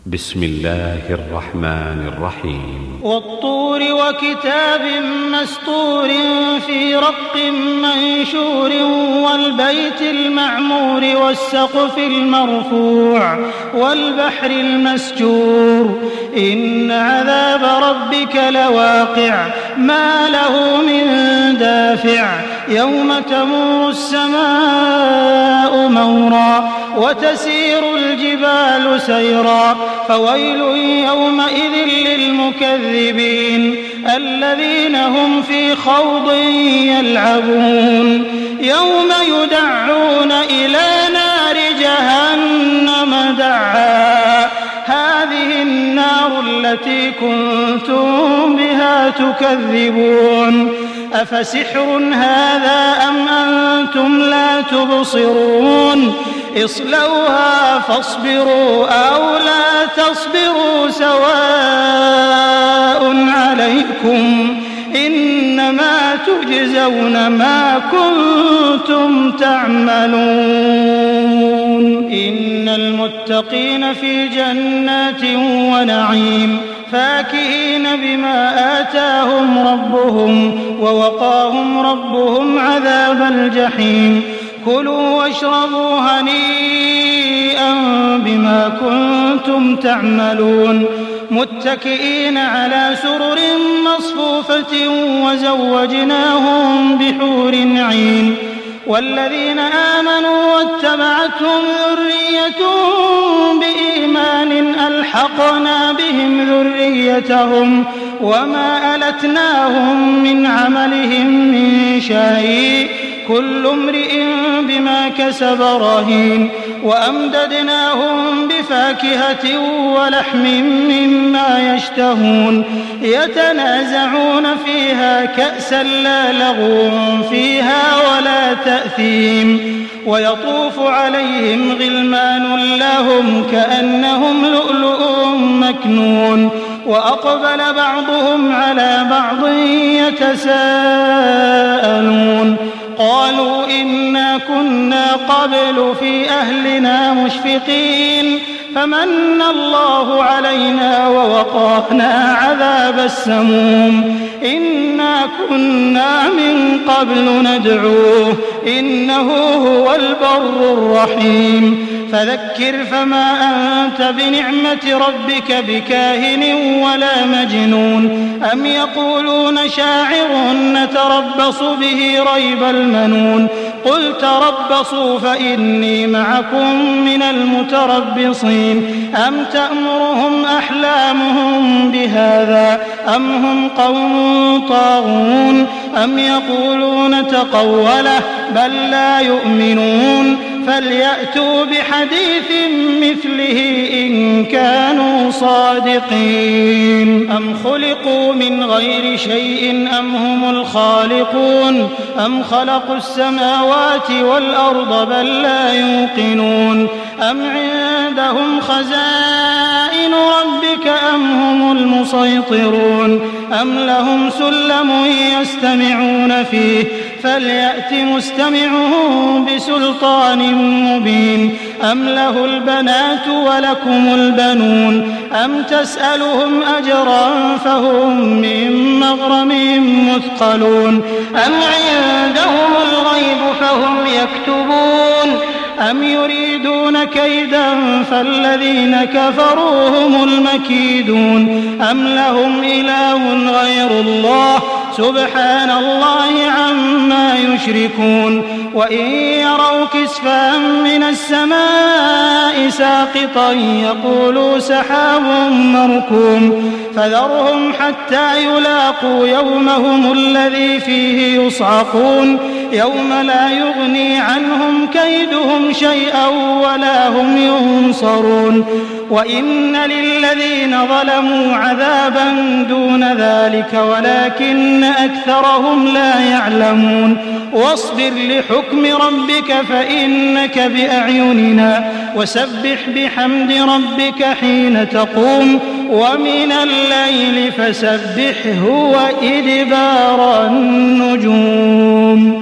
بسم الله الرحمن الرحيم والطور وكتاب مسطور في رق منشور والبيت المعمور والسقف المرفوع والبحر المسجور إن عذاب ربك لواقع ما له من دافع يوم تمور السماء مورا وتسير الجبال سيرا فويل يومئذ للمكذبين الذين هم في خوض يلعبون يوم يدعون إلى نار جهنم دعا هذه النار التي كنتم بها تكذبون أفسحر هذا أم أنتم لا تبصرون اصلوها فاصبروا أو لا تصبروا سواء عليكم إنما تجزون ما كنتم تعملون إن المتقين في جنات ونعيم فاكهين بما آتاهم ربهم ووقاهم ربهم عذاب الجحيم كلوا واشربوا هنيئا بما كنتم تعملون متكئين على سرر مصفوفة وزوجناهم بحور عين والذين آمنوا واتبعتهم ذريتهم بإيمان ألحقنا بهم ذريتهم وما ألتناهم من عملهم من شيء كل امرئ بما كسب رهين وأمددناهم بفاكهة ولحم مما يشتهون يتنازعون فيها كأسا لا لغو فيها ولا تأثيم ويطوف عليهم غلمان لهم كأنهم لؤلؤ مكنون وأقبل بعضهم على بعض يتساءلون قالوا إنا كنا قبل في أهلنا مشفقين فمن الله علينا ووقانا عذاب السموم إنا كنا من قبل ندعوه إنه هو البر الرحيم فذكر فما أنت بنعمة ربك بكاهن ولا مجنون أم يقولون شاعر نتربص به ريب المنون قل تربصوا فإني معكم من المتربصين أم تأمرهم أحلامهم بهذا أم هم قوم طاغون أم يقولون تقوله بل لا يؤمنون فليأتوا بحديث مثله إن كانوا صادقين أم خلقوا من غير شيء أم هم الخالقون أم خلقوا السماوات والأرض بل لا يوقنون أم عندهم خزائن ربك أم هم المسيطرون أم لهم سلم يستمعون فيه فليأت مستمعهم بسلطان مبين أم له البنات ولكم البنون أم تسألهم أجرا فهم من مغرم مثقلون أم عندهم الغيب فهم يكتبون أم يريدون كيدا فالذين كفروا هم المكيدون أم لهم إله غير الله سبحان الله عما يشركون وإن يروا كسفا من السماء ساقطا يقولوا سحاب مركوم فذرهم حتى يلاقوا يومهم الذي فيه يصعقون يوم لا يغني عنهم كيدهم شيئا ولا هم ينصرون وإن للذين ظلموا عذابا دون ذلك ولكن أكثرهم لا يعلمون واصبر لحكم ربك فإنك بأعيننا وسبح بحمد ربك حين تقوم ومن الليل فسبحه وإدبار النجوم